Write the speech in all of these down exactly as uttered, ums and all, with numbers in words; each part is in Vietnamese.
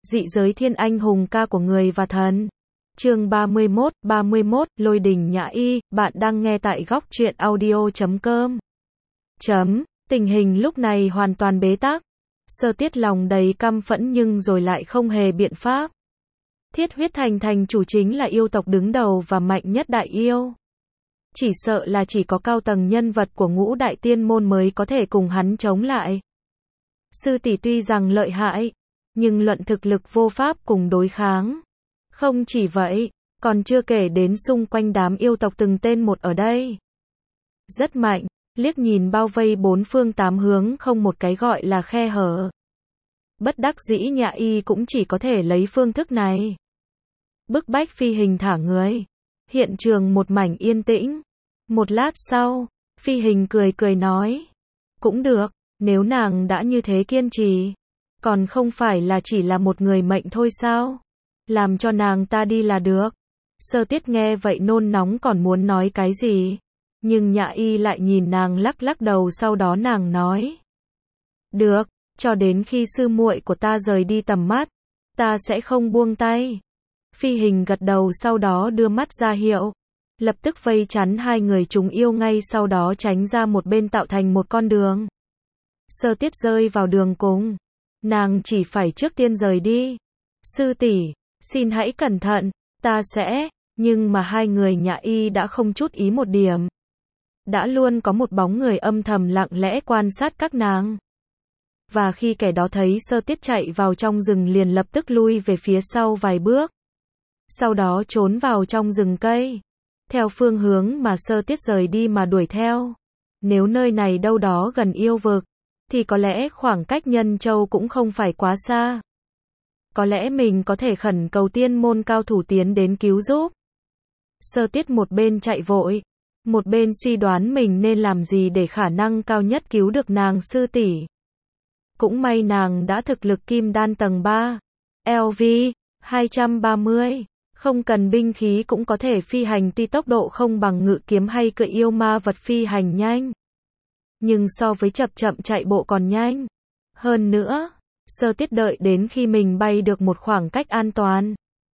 Dị giới thiên anh hùng ca của người và thần. Chương ba mươi mốt, ba mươi mốt, Lôi đình nhã y, bạn đang nghe tại góc truyện audio chấm com. Chấm, tình hình lúc này hoàn toàn bế tắc. Sơ Tiết lòng đầy căm phẫn nhưng rồi lại không hề biện pháp. Thiết huyết thành thành chủ chính là yêu tộc đứng đầu và mạnh nhất đại yêu. Chỉ sợ là chỉ có cao tầng nhân vật của ngũ đại tiên môn mới có thể cùng hắn chống lại. Sư tỷ tuy rằng lợi hại, nhưng luận thực lực vô pháp cùng đối kháng. Không chỉ vậy, còn chưa kể đến xung quanh đám yêu tộc từng tên một ở đây. Rất mạnh, liếc nhìn bao vây bốn phương tám hướng không một cái gọi là khe hở. Bất đắc dĩ Nhã Y cũng chỉ có thể lấy phương thức này. Bức bách Phi Hình thả người. Hiện trường một mảnh yên tĩnh. Một lát sau, Phi Hình cười cười nói. Cũng được, nếu nàng đã như thế kiên trì. Còn không phải là chỉ là một người mệnh thôi sao? Làm cho nàng ta đi là được. Sơ Tiết nghe vậy nôn nóng còn muốn nói cái gì. Nhưng Nhã Y lại nhìn nàng lắc lắc đầu, sau đó nàng nói. Được, cho đến khi sư muội của ta rời đi tầm mắt, ta sẽ không buông tay. Phi Hình gật đầu, sau đó đưa mắt ra hiệu. Lập tức vây chắn hai người chúng yêu, ngay sau đó tránh ra một bên tạo thành một con đường. Sơ Tiết rơi vào đường cùng. Nàng chỉ phải trước tiên rời đi. Sư tỷ, xin hãy cẩn thận, ta sẽ, nhưng mà hai người Nhã Y đã không chút ý một điểm. Đã luôn có một bóng người âm thầm lặng lẽ quan sát các nàng. Và khi kẻ đó thấy Sơ Tiết chạy vào trong rừng liền lập tức lui về phía sau vài bước. Sau đó trốn vào trong rừng cây. Theo phương hướng mà Sơ Tiết rời đi mà đuổi theo. Nếu nơi này đâu đó gần yêu vực, thì có lẽ khoảng cách Nhân Châu cũng không phải quá xa. Có lẽ mình có thể khẩn cầu tiên môn cao thủ tiến đến cứu giúp. Sơ Tiết một bên chạy vội, một bên suy đoán mình nên làm gì để khả năng cao nhất cứu được nàng sư tỷ. Cũng may nàng đã thực lực kim đan tầng ba, L V hai trăm ba mươi, không cần binh khí cũng có thể phi hành, tuy tốc độ không bằng ngự kiếm hay cưỡi yêu ma vật phi hành nhanh, nhưng so với chập chậm chạy bộ còn nhanh. Hơn nữa, Sơ Tiết đợi đến khi mình bay được một khoảng cách an toàn,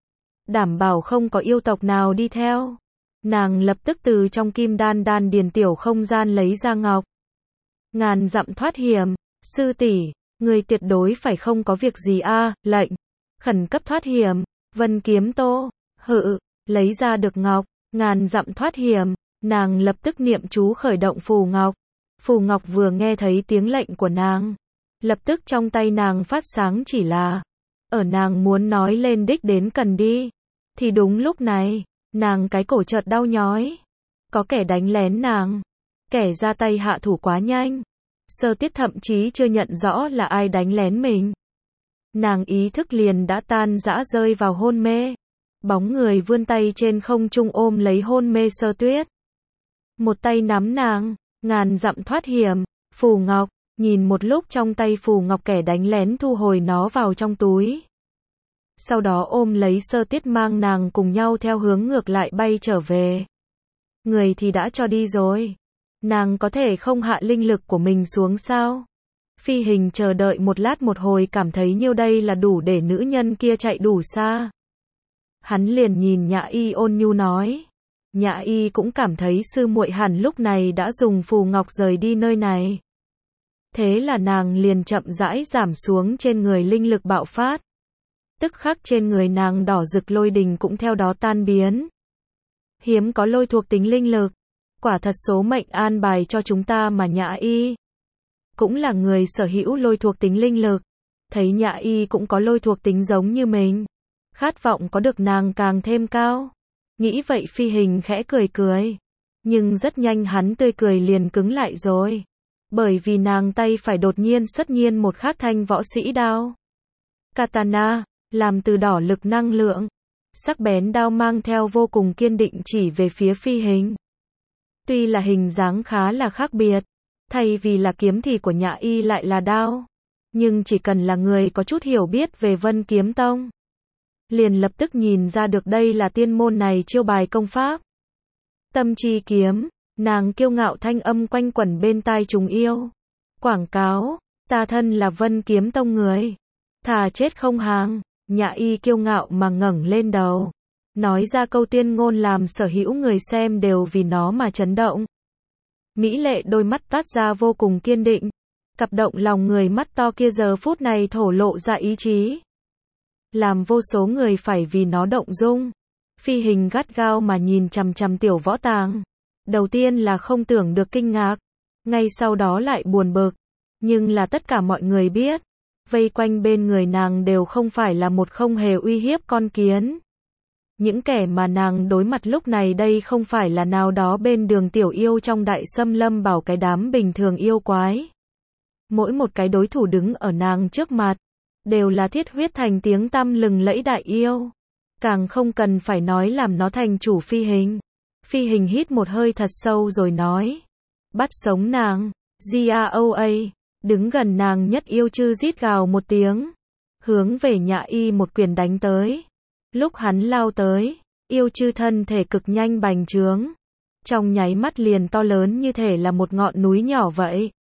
đảm bảo không có yêu tộc nào đi theo, nàng lập tức từ trong kim đan đan điền tiểu không gian lấy ra ngọc. Ngàn dặm thoát hiểm, sư tỷ, người tuyệt đối phải không có việc gì a? À, lệnh, khẩn cấp thoát hiểm, Vân Kiếm Tô, hự, lấy ra được ngọc, ngàn dặm thoát hiểm, nàng lập tức niệm chú khởi động phù ngọc. Phù ngọc vừa nghe thấy tiếng lệnh của nàng, lập tức trong tay nàng phát sáng, chỉ là, ở nàng muốn nói lên đích đến cần đi, thì đúng lúc này, nàng cái cổ chợt đau nhói. Có kẻ đánh lén nàng, kẻ ra tay hạ thủ quá nhanh. Sơ Tiết thậm chí chưa nhận rõ là ai đánh lén mình. Nàng ý thức liền đã tan rã, rơi vào hôn mê. Bóng người vươn tay trên không trung ôm lấy hôn mê Sơ Tuyết. Một tay nắm nàng, ngàn dặm thoát hiểm, phù ngọc, nhìn một lúc trong tay phù ngọc, kẻ đánh lén thu hồi nó vào trong túi. Sau đó ôm lấy Sơ Tiết mang nàng cùng nhau theo hướng ngược lại bay trở về. Người thì đã cho đi rồi. Nàng có thể không hạ linh lực của mình xuống sao? Phi Hình chờ đợi một lát một hồi cảm thấy nhiêu đây là đủ để nữ nhân kia chạy đủ xa. Hắn liền nhìn Nhã Y ôn nhu nói. Nhã Y cũng cảm thấy sư muội hẳn lúc này đã dùng phù ngọc rời đi nơi này. Thế là nàng liền chậm rãi giảm xuống trên người linh lực bạo phát. Tức khắc trên người nàng đỏ rực lôi đình cũng theo đó tan biến. Hiếm có lôi thuộc tính linh lực. Quả thật số mệnh an bài cho chúng ta mà. Nhã Y cũng là người sở hữu lôi thuộc tính linh lực. Thấy Nhã Y cũng có lôi thuộc tính giống như mình, khát vọng có được nàng càng thêm cao. Nghĩ vậy Phi Hình khẽ cười cười. Nhưng rất nhanh hắn tươi cười liền cứng lại rồi. Bởi vì nàng tay phải đột nhiên xuất nhiên một khắc thanh võ sĩ đao. Katana, làm từ đỏ lực năng lượng. Sắc bén đao mang theo vô cùng kiên định chỉ về phía Phi Hình. Tuy là hình dáng khá là khác biệt, thay vì là kiếm thì của Nhã Y lại là đao. Nhưng chỉ cần là người có chút hiểu biết về Vân Kiếm Tông, liền lập tức nhìn ra được đây là tiên môn này chiêu bài công pháp. Tâm chi kiếm, nàng kiêu ngạo thanh âm quanh quẩn bên tai chúng yêu. Quảng cáo, ta thân là Vân Kiếm Tông người, thà chết không hàng. Nhã Y kiêu ngạo mà ngẩng lên đầu, nói ra câu tuyên ngôn làm sở hữu người xem đều vì nó mà chấn động. Mỹ lệ đôi mắt toát ra vô cùng kiên định, cặp động lòng người mắt to kia giờ phút này thổ lộ ra ý chí, làm vô số người phải vì nó động dung. Phi Hình gắt gao mà nhìn chằm chằm Tiểu Võ Tàng, đầu tiên là không tưởng được kinh ngạc, ngay sau đó lại buồn bực, nhưng là tất cả mọi người biết, vây quanh bên người nàng đều không phải là một không hề uy hiếp con kiến. Những kẻ mà nàng đối mặt lúc này đây không phải là nào đó bên đường tiểu yêu trong đại xâm lâm bảo cái đám bình thường yêu quái. Mỗi một cái đối thủ đứng ở nàng trước mặt, đều là thiết huyết thành tiếng tăm lừng lẫy đại yêu. Càng không cần phải nói làm nó thành chủ Phi Hình. Phi Hình hít một hơi thật sâu rồi nói. Bắt sống nàng, Gaoa, đứng gần nàng nhất yêu chư rít gào một tiếng, hướng về Nhã Y một quyền đánh tới. Lúc hắn lao tới, yêu chư thân thể cực nhanh bành trướng, trong nháy mắt liền to lớn như thể là một ngọn núi nhỏ vậy.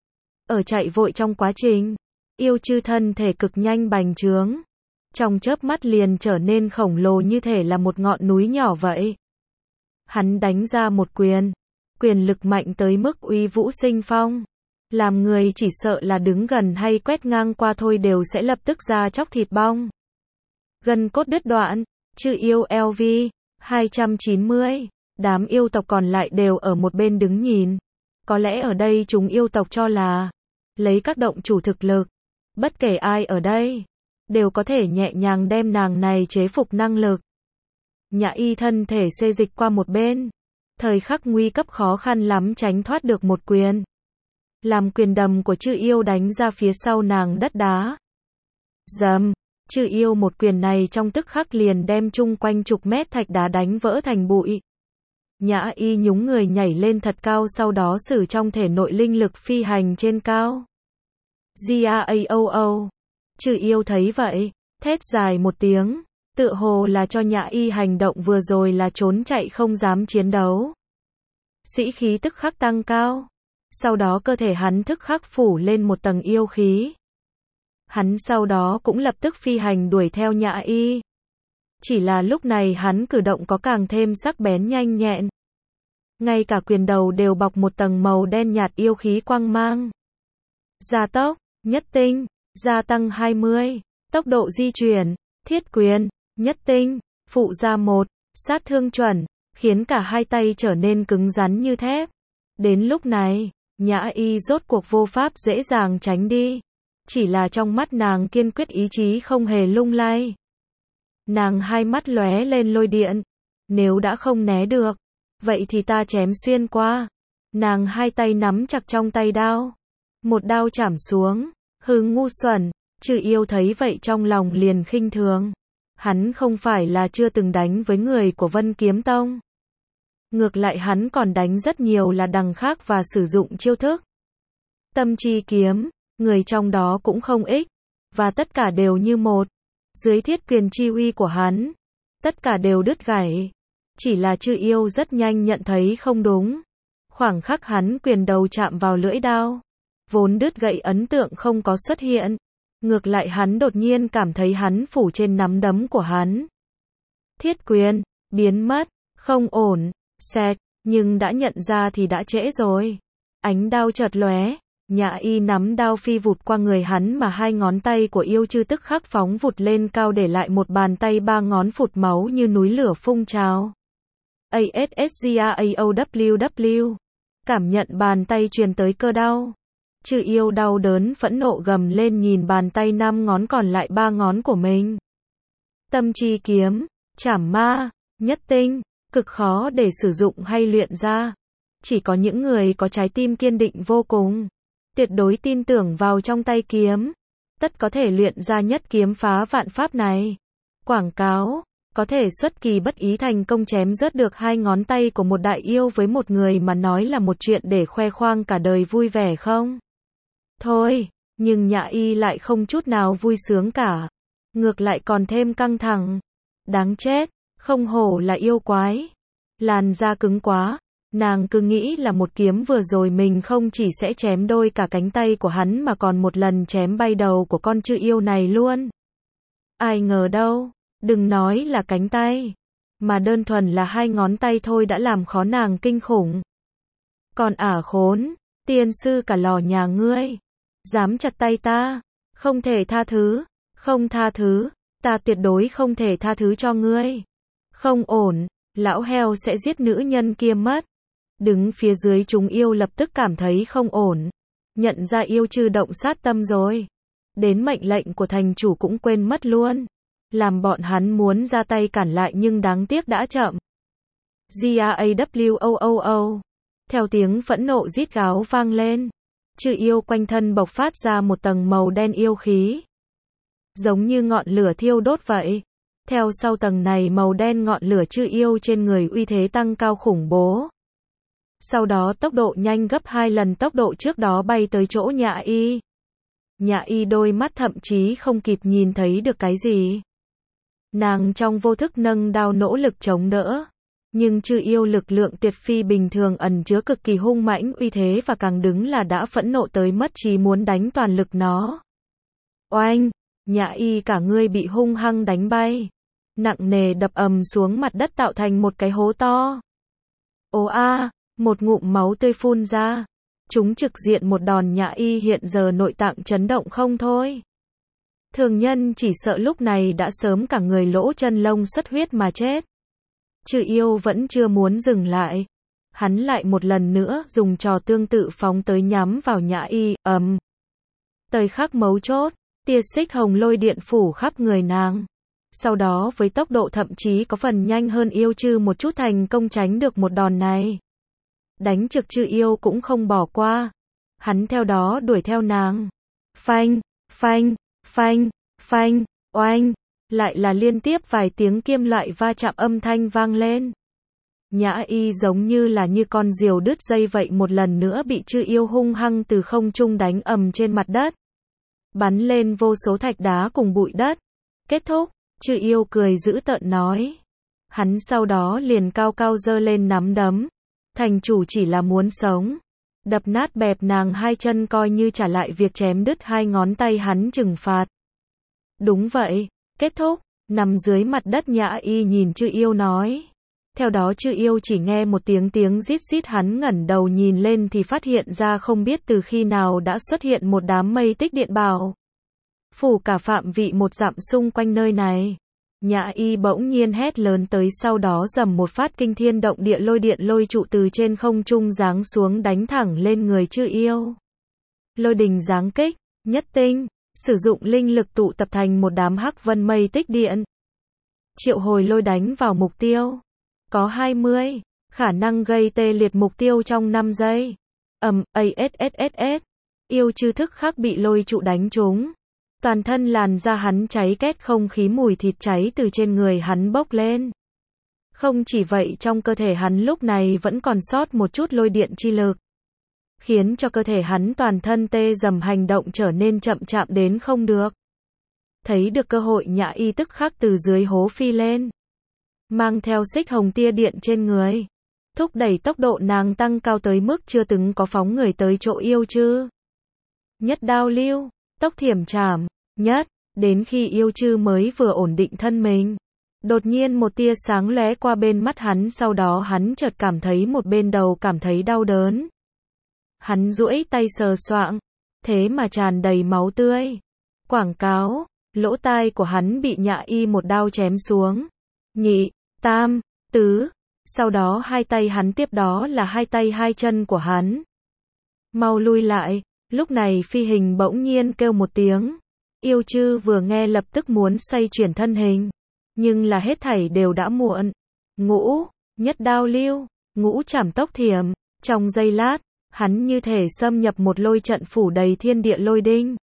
Ở chạy vội trong quá trình, yêu chư thân thể cực nhanh bành trướng, trong chớp mắt liền trở nên khổng lồ như thể là một ngọn núi nhỏ vậy. Hắn đánh ra một quyền, quyền lực mạnh tới mức uy vũ sinh phong, làm người chỉ sợ là đứng gần hay quét ngang qua thôi đều sẽ lập tức ra chóc thịt bong, gân cốt đứt đoạn. Chư yêu L V hai trăm chín mươi, đám yêu tộc còn lại đều ở một bên đứng nhìn. Có lẽ ở đây chúng yêu tộc cho là lấy các động chủ thực lực, bất kể ai ở đây đều có thể nhẹ nhàng đem nàng này chế phục năng lực. Nhã Y thân thể xê dịch qua một bên, thời khắc nguy cấp khó khăn lắm tránh thoát được một quyền, làm quyền đầm của chư yêu đánh ra phía sau nàng đất đá. Dầm, chư yêu một quyền này trong tức khắc liền đem chung quanh chục mét thạch đá đánh vỡ thành bụi. Nhã Y nhúng người nhảy lên thật cao, sau đó sử trong thể nội linh lực phi hành trên cao. Gaoao, chư yêu thấy vậy, thét dài một tiếng, tựa hồ là cho Nhã Y hành động vừa rồi là trốn chạy không dám chiến đấu. Sĩ khí tức khắc tăng cao, sau đó cơ thể hắn tức khắc phủ lên một tầng yêu khí. Hắn sau đó cũng lập tức phi hành đuổi theo Nhã Y. Chỉ là lúc này hắn cử động có càng thêm sắc bén nhanh nhẹn. Ngay cả quyền đầu đều bọc một tầng màu đen nhạt yêu khí quang mang. Gia tốc, nhất tinh, gia tăng hai mươi, tốc độ di chuyển, thiết quyền, nhất tinh, phụ gia một, sát thương chuẩn, khiến cả hai tay trở nên cứng rắn như thép. Đến lúc này, Nhã Y rốt cuộc vô pháp dễ dàng tránh đi. Chỉ là trong mắt nàng kiên quyết ý chí không hề lung lay. Nàng hai mắt lóe lên lôi điện. Nếu đã không né được, vậy thì ta chém xuyên qua. Nàng hai tay nắm chặt trong tay đao. Một đao chảm xuống. Hừ, ngu xuẩn. Chư yêu thấy vậy trong lòng liền khinh thường. Hắn không phải là chưa từng đánh với người của Vân Kiếm Tông. Ngược lại hắn còn đánh rất nhiều là đằng khác và sử dụng chiêu thức Tâm Chi Kiếm. Người trong đó cũng không ít, và tất cả đều như một. Dưới thiết quyền chi uy của hắn, tất cả đều đứt gãy. Chỉ là chư yêu rất nhanh nhận thấy không đúng. Khoảng khắc hắn quyền đầu chạm vào lưỡi đao, vốn đứt gãy ấn tượng không có xuất hiện. Ngược lại hắn đột nhiên cảm thấy hắn phủ trên nắm đấm của hắn. Thiết quyền, biến mất, không ổn, xẹt, nhưng đã nhận ra thì đã trễ rồi. Ánh đao chợt lóe. Nhã Y nắm đao phi vụt qua người hắn mà hai ngón tay của yêu chư tức khắc phóng vụt lên cao để lại một bàn tay ba ngón phụt máu như núi lửa phun trào. ASSGAOWW. Cảm nhận bàn tay truyền tới cơ đau. Chư yêu đau đớn phẫn nộ gầm lên nhìn bàn tay năm ngón còn lại ba ngón của mình. Tâm Chi Kiếm, chảm ma, nhất tinh, cực khó để sử dụng hay luyện ra. Chỉ có những người có trái tim kiên định vô cùng, tuyệt đối tin tưởng vào trong tay kiếm, tất có thể luyện ra nhất kiếm phá vạn pháp này. Quảng cáo, có thể xuất kỳ bất ý thành công chém rớt được hai ngón tay của một đại yêu với một người mà nói là một chuyện để khoe khoang cả đời vui vẻ không? Thôi, nhưng Nhã Y lại không chút nào vui sướng cả. Ngược lại còn thêm căng thẳng. Đáng chết, không hổ là yêu quái. Làn da cứng quá. Nàng cứ nghĩ là một kiếm vừa rồi mình không chỉ sẽ chém đôi cả cánh tay của hắn mà còn một lần chém bay đầu của con chư yêu này luôn. Ai ngờ đâu, đừng nói là cánh tay, mà đơn thuần là hai ngón tay thôi đã làm khó nàng kinh khủng. Còn ả khốn, tiên sư cả lò nhà ngươi, dám chặt tay ta, không thể tha thứ, không tha thứ, ta tuyệt đối không thể tha thứ cho ngươi. Không ổn, lão heo sẽ giết nữ nhân kia mất. Đứng phía dưới chúng yêu lập tức cảm thấy không ổn, nhận ra yêu chư động sát tâm rồi. Đến mệnh lệnh của thành chủ cũng quên mất luôn. Làm bọn hắn muốn ra tay cản lại nhưng đáng tiếc đã chậm. G-A-W-O-O-O. Theo tiếng phẫn nộ rít gào vang lên, chư yêu quanh thân bộc phát ra một tầng màu đen yêu khí. Giống như ngọn lửa thiêu đốt vậy. Theo sau tầng này màu đen ngọn lửa chư yêu trên người uy thế tăng cao khủng bố. Sau đó tốc độ nhanh gấp hai lần tốc độ trước đó bay tới chỗ Nhã Y. Nhã Y đôi mắt thậm chí không kịp nhìn thấy được cái gì. Nàng trong vô thức nâng đao nỗ lực chống đỡ. Nhưng chư yêu lực lượng tuyệt phi bình thường ẩn chứa cực kỳ hung mãnh uy thế và càng đứng là đã phẫn nộ tới mất trí muốn đánh toàn lực nó. Oanh! Nhã Y cả người bị hung hăng đánh bay. Nặng nề đập ầm xuống mặt đất tạo thành một cái hố to. Ồ a! Một ngụm máu tươi phun ra. Chúng trực diện một đòn Nhã Y hiện giờ nội tạng chấn động không thôi. Thường nhân chỉ sợ lúc này đã sớm cả người lỗ chân lông xuất huyết mà chết. Chư yêu vẫn chưa muốn dừng lại. Hắn lại một lần nữa dùng trò tương tự phóng tới nhắm vào Nhã Y, ầm. Thời khắc mấu chốt, tia xích hồng lôi điện phủ khắp người nàng. Sau đó với tốc độ thậm chí có phần nhanh hơn yêu chư một chút thành công tránh được một đòn này. Đánh trực chư yêu cũng không bỏ qua. Hắn theo đó đuổi theo nàng. Phanh, phanh, phanh, phanh, oanh. Lại là liên tiếp vài tiếng kim loại va chạm âm thanh vang lên. Nhã Y giống như là như con diều đứt dây vậy một lần nữa bị chư yêu hung hăng từ không trung đánh ầm trên mặt đất. Bắn lên vô số thạch đá cùng bụi đất. Kết thúc, chư yêu cười dữ tợn nói. Hắn sau đó liền cao cao giơ lên nắm đấm. Thành chủ chỉ là muốn sống. Đập nát bẹp nàng hai chân coi như trả lại việc chém đứt hai ngón tay hắn trừng phạt. Đúng vậy. Kết thúc, nằm dưới mặt đất Nhã Y nhìn chư yêu nói. Theo đó chư yêu chỉ nghe một tiếng tiếng rít rít hắn ngẩng đầu nhìn lên thì phát hiện ra không biết từ khi nào đã xuất hiện một đám mây tích điện bảo. Phủ cả phạm vị một dặm xung quanh nơi này. Nhã Y bỗng nhiên hét lớn tới sau đó dầm một phát kinh thiên động địa lôi điện lôi trụ từ trên không trung giáng xuống đánh thẳng lên người chư yêu. Lôi đình giáng kích, nhất tinh. Sử dụng linh lực tụ tập thành một đám hắc vân mây tích điện. Triệu hồi lôi đánh vào mục tiêu. Có hai mươi. Khả năng gây tê liệt mục tiêu trong năm giây. Ầm, asss. Yêu chư thức khắc bị lôi trụ đánh trúng. Toàn thân làn da hắn cháy két không khí mùi thịt cháy từ trên người hắn bốc lên. Không chỉ vậy trong cơ thể hắn lúc này vẫn còn sót một chút lôi điện chi lực. Khiến cho cơ thể hắn toàn thân tê dầm hành động trở nên chậm chạp đến không được. Thấy được cơ hội Nhã Y tức khắc từ dưới hố phi lên. Mang theo xích hồng tia điện trên người. Thúc đẩy tốc độ nàng tăng cao tới mức chưa từng có phóng người tới chỗ yêu chư. Nhất đao lưu, tốc thiểm chảm, nhất, đến khi yêu chư mới vừa ổn định thân mình. Đột nhiên một tia sáng lóe qua bên mắt hắn sau đó hắn chợt cảm thấy một bên đầu cảm thấy đau đớn. Hắn duỗi tay sờ soạng, thế mà tràn đầy máu tươi. Quảng cáo, lỗ tai của hắn bị Nhã Y một đao chém xuống. Nhị, tam, tứ, sau đó hai tay hắn tiếp đó là hai tay hai chân của hắn. Mau lui lại, lúc này phi hình bỗng nhiên kêu một tiếng. Yêu chư vừa nghe lập tức muốn xoay chuyển thân hình. Nhưng là hết thảy đều đã muộn. Ngũ, nhất đao lưu, ngũ trảm tốc thiểm, trong giây lát. Hắn như thể xâm nhập một lôi trận phủ đầy thiên địa lôi đinh.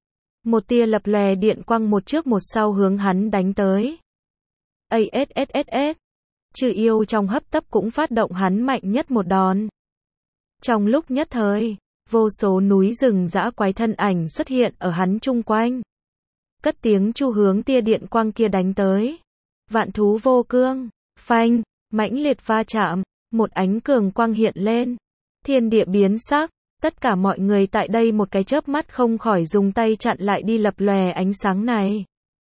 Một tia lập lòe điện quang một trước một sau hướng hắn đánh tới. Asss. Chư yêu trong hấp tấp cũng phát động hắn mạnh nhất một đòn. Trong lúc nhất thời, vô số núi rừng dã quái thân ảnh xuất hiện ở hắn chung quanh. Cất tiếng chu hướng tia điện quang kia đánh tới. Vạn thú vô cương, phanh, mãnh liệt va chạm, một ánh cường quang hiện lên. Thiên địa biến sắc, tất cả mọi người tại đây một cái chớp mắt không khỏi dùng tay chặn lại đi lập lòe ánh sáng này.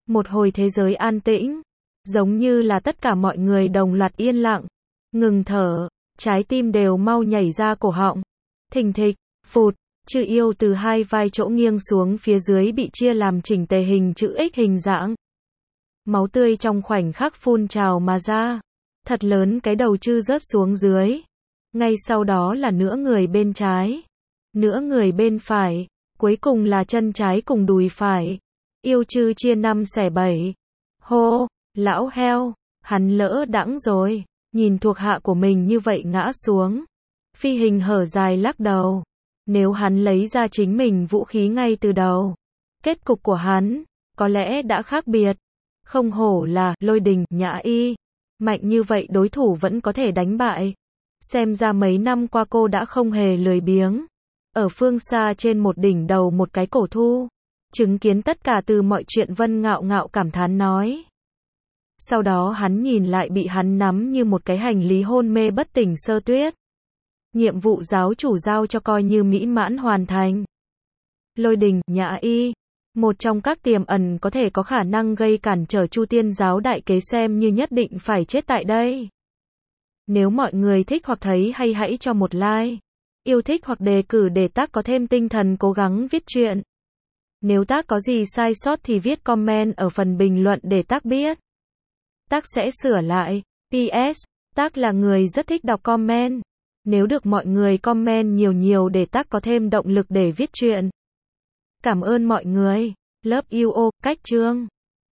Một hồi thế giới an tĩnh, giống như là tất cả mọi người đồng loạt yên lặng, ngừng thở, trái tim đều mau nhảy ra cổ họng. Thình thịch, phụt, chữ yêu từ hai vai chỗ nghiêng xuống phía dưới bị chia làm chỉnh tề hình chữ X hình dạng. Máu tươi trong khoảnh khắc phun trào mà ra. Thật lớn cái đầu chư rớt xuống dưới. Ngay sau đó là nửa người bên trái, nửa người bên phải, cuối cùng là chân trái cùng đùi phải. Yêu chư chia năm xẻ bảy. Hô, lão heo, hắn lỡ đãng rồi. Nhìn thuộc hạ của mình như vậy ngã xuống. Phi hình hở dài lắc đầu. Nếu hắn lấy ra chính mình vũ khí ngay từ đầu, kết cục của hắn có lẽ đã khác biệt. Không hổ là Lôi Đình Nhã Y, mạnh như vậy đối thủ vẫn có thể đánh bại. Xem ra mấy năm qua cô đã không hề lười biếng. Ở phương xa trên một đỉnh đầu một cái cổ thu, chứng kiến tất cả từ mọi chuyện, Vân ngạo ngạo cảm thán nói. Sau đó hắn nhìn lại bị hắn nắm như một cái hành lý hôn mê bất tỉnh Sơ Tuyết. Nhiệm vụ giáo chủ giao cho coi như mỹ mãn hoàn thành. Lôi Đình Nhã Y, một trong các tiềm ẩn có thể có khả năng gây cản trở Chu Tiên giáo đại kế, xem như nhất định phải chết tại đây. Nếu mọi người thích hoặc thấy hay hãy cho một like, yêu thích hoặc đề cử để tác có thêm tinh thần cố gắng viết truyện. Nếu tác có gì sai sót thì viết comment ở phần bình luận để tác biết. Tác sẽ sửa lại. pê ét, tác là người rất thích đọc comment. Nếu được mọi người comment nhiều nhiều để tác có thêm động lực để viết truyện. Cảm ơn mọi người. Love you all, cách chương.